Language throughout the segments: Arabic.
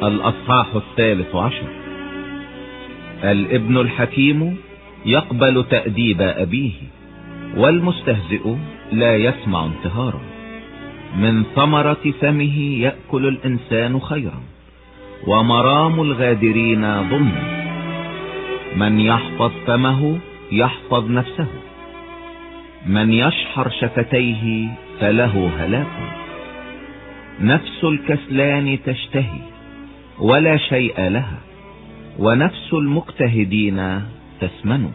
الأصحاح 13. الابن الحكيم يقبل تأديب أبيه، والمستهزئ لا يسمع انتهارا. من ثمرة فمه يأكل الإنسان خيرا، ومرام الغادرين ظلم. من يحفظ فمه يحفظ نفسه، من يشحر شفتيه فله هلاك. نفس الكسلان تشتهي ولا شيء لها، ونفس المجتهدين تسمن.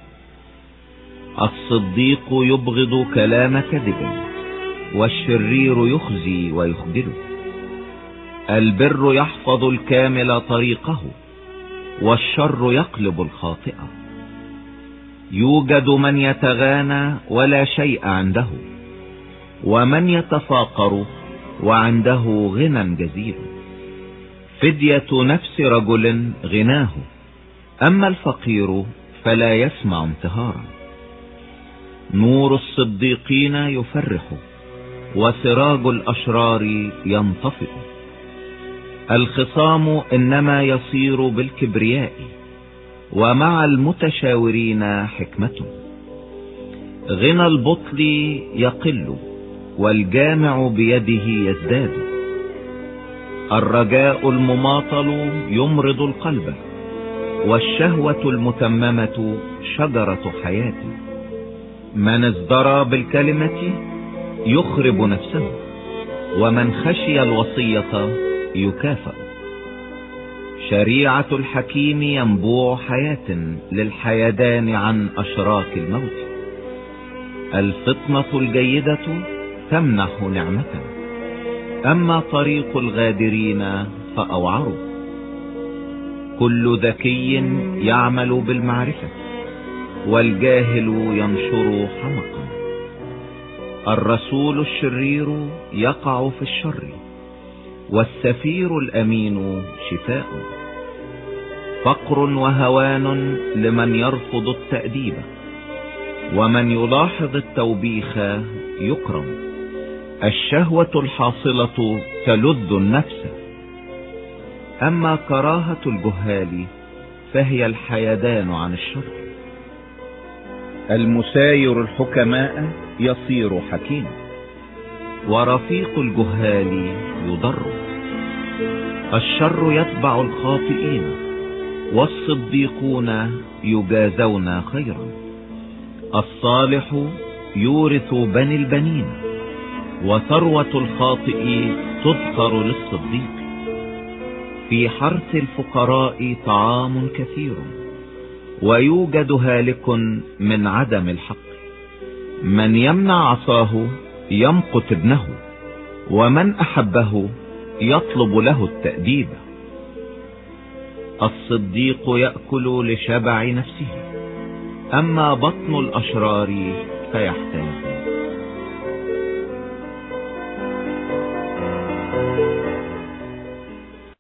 الصديق يبغض كلام كذب، والشرير يخزي ويخجل. البر يحفظ الكامل طريقه، والشر يقلب الخاطئ. يوجد من يتغانى ولا شيء عنده، ومن يتفاقر وعنده غنى جزيل. فدية نفس رجل غناه، أما الفقير فلا يسمع انتهارا. نور الصديقين يفرح، وسراج الأشرار ينطفئ. الخصام إنما يصير بالكبرياء، ومع المتشاورين حكمة. غنى البطل يقل، والجامع بيده يزداد. الرجاء المماطل يمرض القلب، والشهوة المتممة شجرة حياة. من ازدرى بالكلمة يخرب نفسه، ومن خشي الوصية يكافأ. شريعة الحكيم ينبوع حياة للحيدان عن أشراك الموت. الفطنة الجيدة تمنح نعمة، أما طريق الغادرين فأوعر. كل ذكي يعمل بالمعرفة، والجاهل ينشر حمقا. الرسول الشرير يقع في الشر، والسفير الأمين شفاء. فقر وهوان لمن يرفض التأديب، ومن يلاحظ التوبيخ يكرم. الشهوة الحاصلة تلذ النفس، أما كراهة الجهال فهي الحيدان عن الشر. المساير الحكماء يصير حكيما، ورفيق الجهال يضر. الشر يتبع الخاطئين، والصديقون يجازون خيرا. الصالح يورث بني البنين، وثروة الخاطئ تذكر للصديق. في حرث الفقراء طعام كثير، ويوجد هالك من عدم الحق. من يمنع عصاه يمقت ابنه، ومن أحبه يطلب له التأديب. الصديق يأكل لشبع نفسه، أما بطن الأشرار فيحتاج.